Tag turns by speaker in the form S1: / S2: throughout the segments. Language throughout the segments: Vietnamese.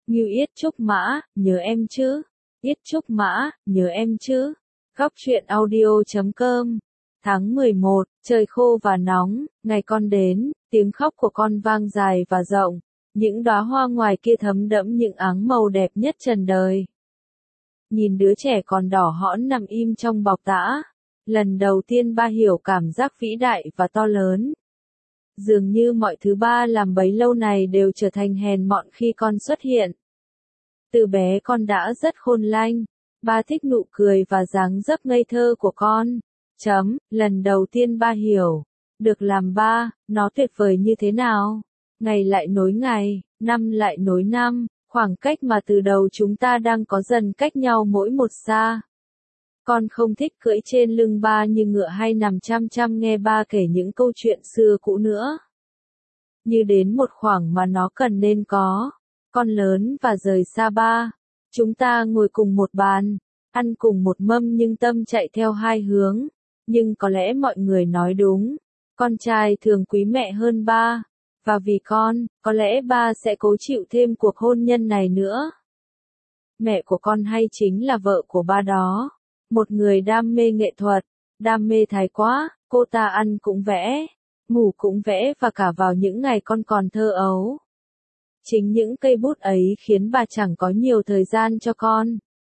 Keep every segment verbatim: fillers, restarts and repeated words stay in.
S1: Ngưu Yết Trúc Mã, nhớ em chứ? Yết Trúc Mã, nhớ em chứ? Góc truyện audio chấm com. Tháng mười một, trời khô và nóng, ngày con đến, tiếng khóc của con vang dài và rộng. Những đóa hoa ngoài kia thấm đẫm những áng màu đẹp nhất trần đời. Nhìn đứa trẻ còn đỏ hõn nằm im trong bọc tã. Lần đầu tiên ba hiểu cảm giác vĩ đại và to lớn. Dường như mọi thứ ba làm bấy lâu này đều trở thành hèn mọn khi con xuất hiện. Từ bé con đã rất khôn lanh. Ba thích nụ cười và dáng dấp ngây thơ của con. Chấm, lần đầu tiên ba hiểu. Được làm ba, nó tuyệt vời như thế nào? Ngày lại nối ngày, năm lại nối năm, khoảng cách mà từ đầu chúng ta đang có dần cách nhau mỗi một xa. Con không thích cưỡi trên lưng ba như ngựa hay nằm chăm chăm nghe ba kể những câu chuyện xưa cũ nữa. Như đến một khoảng mà nó cần nên có. Con lớn và rời xa ba. Chúng ta ngồi cùng một bàn, ăn cùng một mâm nhưng tâm chạy theo hai hướng. Nhưng có lẽ mọi người nói đúng. Con trai thường quý mẹ hơn ba. Và vì con, có lẽ ba sẽ cố chịu thêm cuộc hôn nhân này nữa. Mẹ của con hay chính là vợ của ba đó. Một người đam mê nghệ thuật, đam mê thái quá, cô ta ăn cũng vẽ, ngủ cũng vẽ và cả vào những ngày con còn thơ ấu. Chính những cây bút ấy khiến bà chẳng có nhiều thời gian cho con.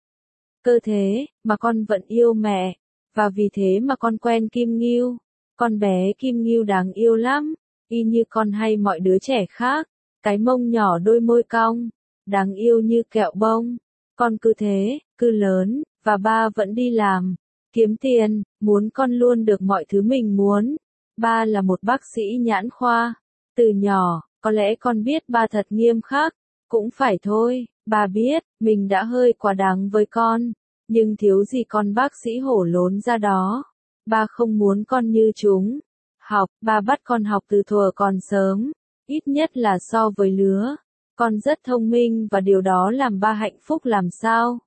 S1: Cơ thế, mà con vẫn yêu mẹ, và vì thế mà con quen Kim Ngưu. Con bé Kim Ngưu đáng yêu lắm, y như con hay mọi đứa trẻ khác, cái mông nhỏ đôi môi cong, đáng yêu như kẹo bông. Con cứ thế, cứ lớn, và ba vẫn đi làm, kiếm tiền, muốn con luôn được mọi thứ mình muốn. Ba là một bác sĩ nhãn khoa. Từ nhỏ, có lẽ con biết ba thật nghiêm khắc, cũng phải thôi, ba biết, mình đã hơi quá đáng với con, nhưng thiếu gì con bác sĩ hổ lốn ra đó. Ba không muốn con như chúng. Học, ba bắt con học từ thuở còn sớm, ít nhất là so với lứa. Con rất thông minh và điều đó làm ba hạnh phúc làm sao.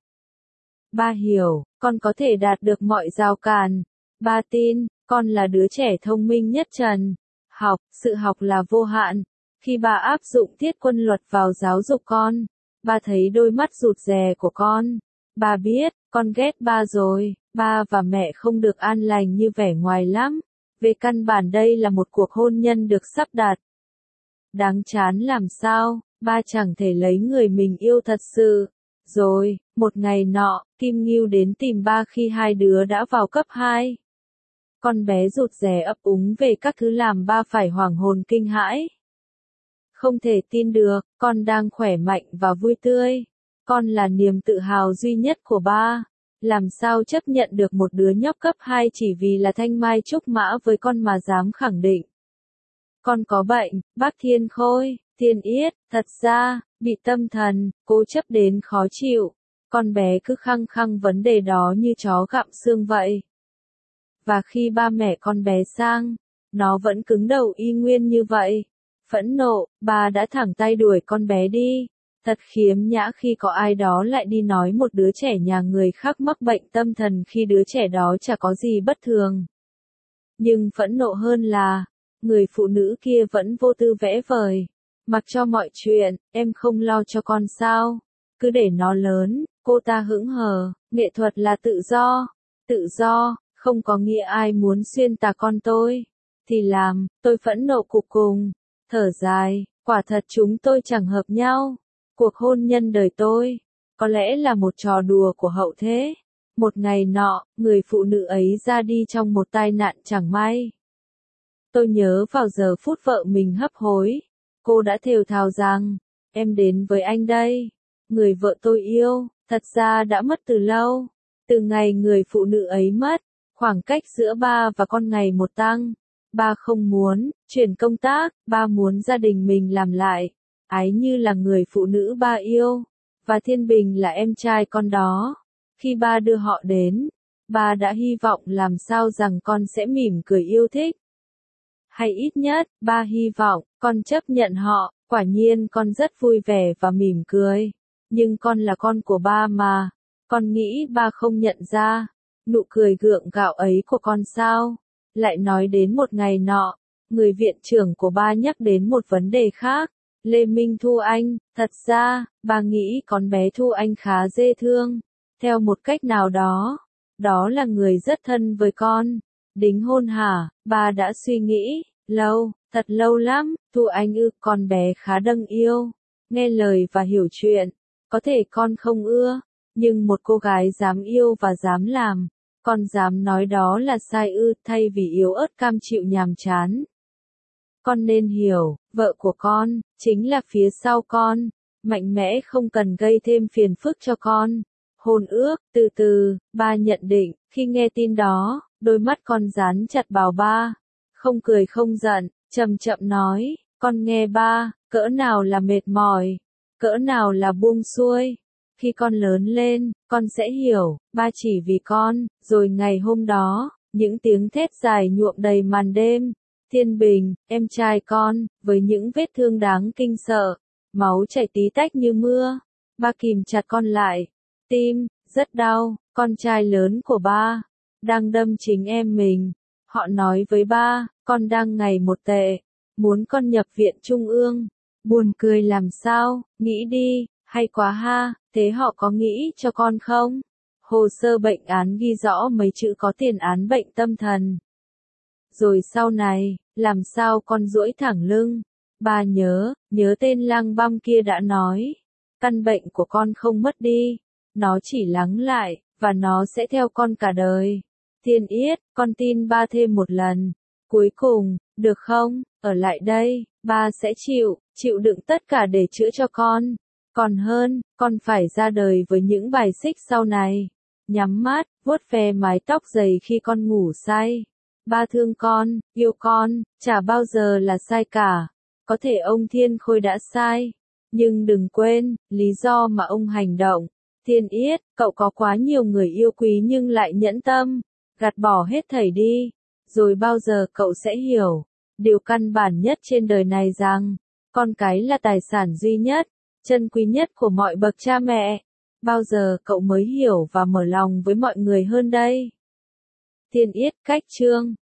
S1: Ba hiểu, con có thể đạt được mọi rào cản. Ba tin, con là đứa trẻ thông minh nhất trần. Học, sự học là vô hạn. Khi ba áp dụng thiết quân luật vào giáo dục con, ba thấy đôi mắt rụt rè của con. Ba biết, con ghét ba rồi, ba và mẹ không được an lành như vẻ ngoài lắm. Về căn bản đây là một cuộc hôn nhân được sắp đặt. Đáng chán làm sao, ba chẳng thể lấy người mình yêu thật sự. Rồi, một ngày nọ, Kim Ngưu đến tìm ba khi hai đứa đã vào cấp hai. Con bé rụt rè ấp úng về các thứ làm ba phải hoảng hồn kinh hãi. Không thể tin được, con đang khỏe mạnh và vui tươi. Con là niềm tự hào duy nhất của ba. Làm sao chấp nhận được một đứa nhóc cấp hai chỉ vì là thanh mai trúc mã với con mà dám khẳng định. Con có bệnh, bác Thiên Khôi, Thiên Yết, thật ra, bị tâm thần, cố chấp đến khó chịu. Con bé cứ khăng khăng vấn đề đó như chó gặm xương vậy. Và khi ba mẹ con bé sang, nó vẫn cứng đầu y nguyên như vậy. Phẫn nộ, ba đã thẳng tay đuổi con bé đi. Thật khiếm nhã khi có ai đó lại đi nói một đứa trẻ nhà người khác mắc bệnh tâm thần khi đứa trẻ đó chả có gì bất thường. Nhưng phẫn nộ hơn là, người phụ nữ kia vẫn vô tư vẽ vời. Mặc cho mọi chuyện, em không lo cho con sao? Cứ để nó lớn, cô ta hững hờ, nghệ thuật là tự do. Tự do, không có nghĩa ai muốn xuyên tạc con tôi. Thì làm, tôi phẫn nộ cục cùng. Thở dài, quả thật chúng tôi chẳng hợp nhau. Cuộc hôn nhân đời tôi, có lẽ là một trò đùa của hậu thế. Một ngày nọ, người phụ nữ ấy ra đi trong một tai nạn chẳng may. Tôi nhớ vào giờ phút vợ mình hấp hối. Cô đã thều thào rằng, em đến với anh đây. Người vợ tôi yêu, thật ra đã mất từ lâu. Từ ngày người phụ nữ ấy mất, khoảng cách giữa ba và con ngày một tăng. Ba không muốn chuyển công tác, ba muốn gia đình mình làm lại. Ái Như là người phụ nữ ba yêu, và Thiên Bình là em trai con đó. Khi ba đưa họ đến, ba đã hy vọng làm sao rằng con sẽ mỉm cười yêu thích. Hay ít nhất, ba hy vọng, con chấp nhận họ. Quả nhiên con rất vui vẻ và mỉm cười. Nhưng con là con của ba mà. Con nghĩ ba không nhận ra nụ cười gượng gạo ấy của con sao? Lại nói đến một ngày nọ, người viện trưởng của ba nhắc đến một vấn đề khác. Lê Minh Thu Anh, thật ra, bà nghĩ con bé Thu Anh khá dễ thương. Theo một cách nào đó, đó là người rất thân với con. Đính hôn hả? Bà đã suy nghĩ, lâu, thật lâu lắm. Thu Anh ư, con bé khá đâng yêu, nghe lời và hiểu chuyện. Có thể con không ưa, nhưng một cô gái dám yêu và dám làm, con dám nói đó là sai ư, thay vì yếu ớt cam chịu nhàm chán. Con nên hiểu, vợ của con, chính là phía sau con, mạnh mẽ không cần gây thêm phiền phức cho con. Hôn ước, từ từ, ba nhận định, khi nghe tin đó, đôi mắt con dán chặt vào ba. Không cười không giận, chậm chậm nói, con nghe ba, cỡ nào là mệt mỏi, cỡ nào là buông xuôi. Khi con lớn lên, con sẽ hiểu, ba chỉ vì con. Rồi ngày hôm đó, những tiếng thét dài nhuộm đầy màn đêm. Thiên Bình, em trai con, với những vết thương đáng kinh sợ, máu chảy tí tách như mưa. Ba kìm chặt con lại. Tim, rất đau, con trai lớn của ba, đang đâm chính em mình. Họ nói với ba, con đang ngày một tệ, muốn con nhập viện trung ương. Buồn cười làm sao, nghĩ đi, hay quá ha, thế họ có nghĩ cho con không? Hồ sơ bệnh án ghi rõ mấy chữ có tiền án bệnh tâm thần. Rồi sau này, làm sao con duỗi thẳng lưng? Ba nhớ, nhớ tên lang băm kia đã nói, căn bệnh của con không mất đi, nó chỉ lắng lại, và nó sẽ theo con cả đời. Thiên Yết, con tin ba thêm một lần. Cuối cùng, được không, ở lại đây, ba sẽ chịu, chịu đựng tất cả để chữa cho con. Còn hơn, con phải ra đời với những bài xích sau này. Nhắm mắt, vuốt ve mái tóc dày khi con ngủ say. Ba thương con, yêu con, chả bao giờ là sai cả. Có thể ông Thiên Khôi đã sai, nhưng đừng quên, lý do mà ông hành động. Thiên Yết, cậu có quá nhiều người yêu quý nhưng lại nhẫn tâm, gạt bỏ hết thảy đi. Rồi bao giờ cậu sẽ hiểu, điều căn bản nhất trên đời này rằng, con cái là tài sản duy nhất, chân quý nhất của mọi bậc cha mẹ. Bao giờ cậu mới hiểu và mở lòng với mọi người hơn đây? Thiên Yết, cách chương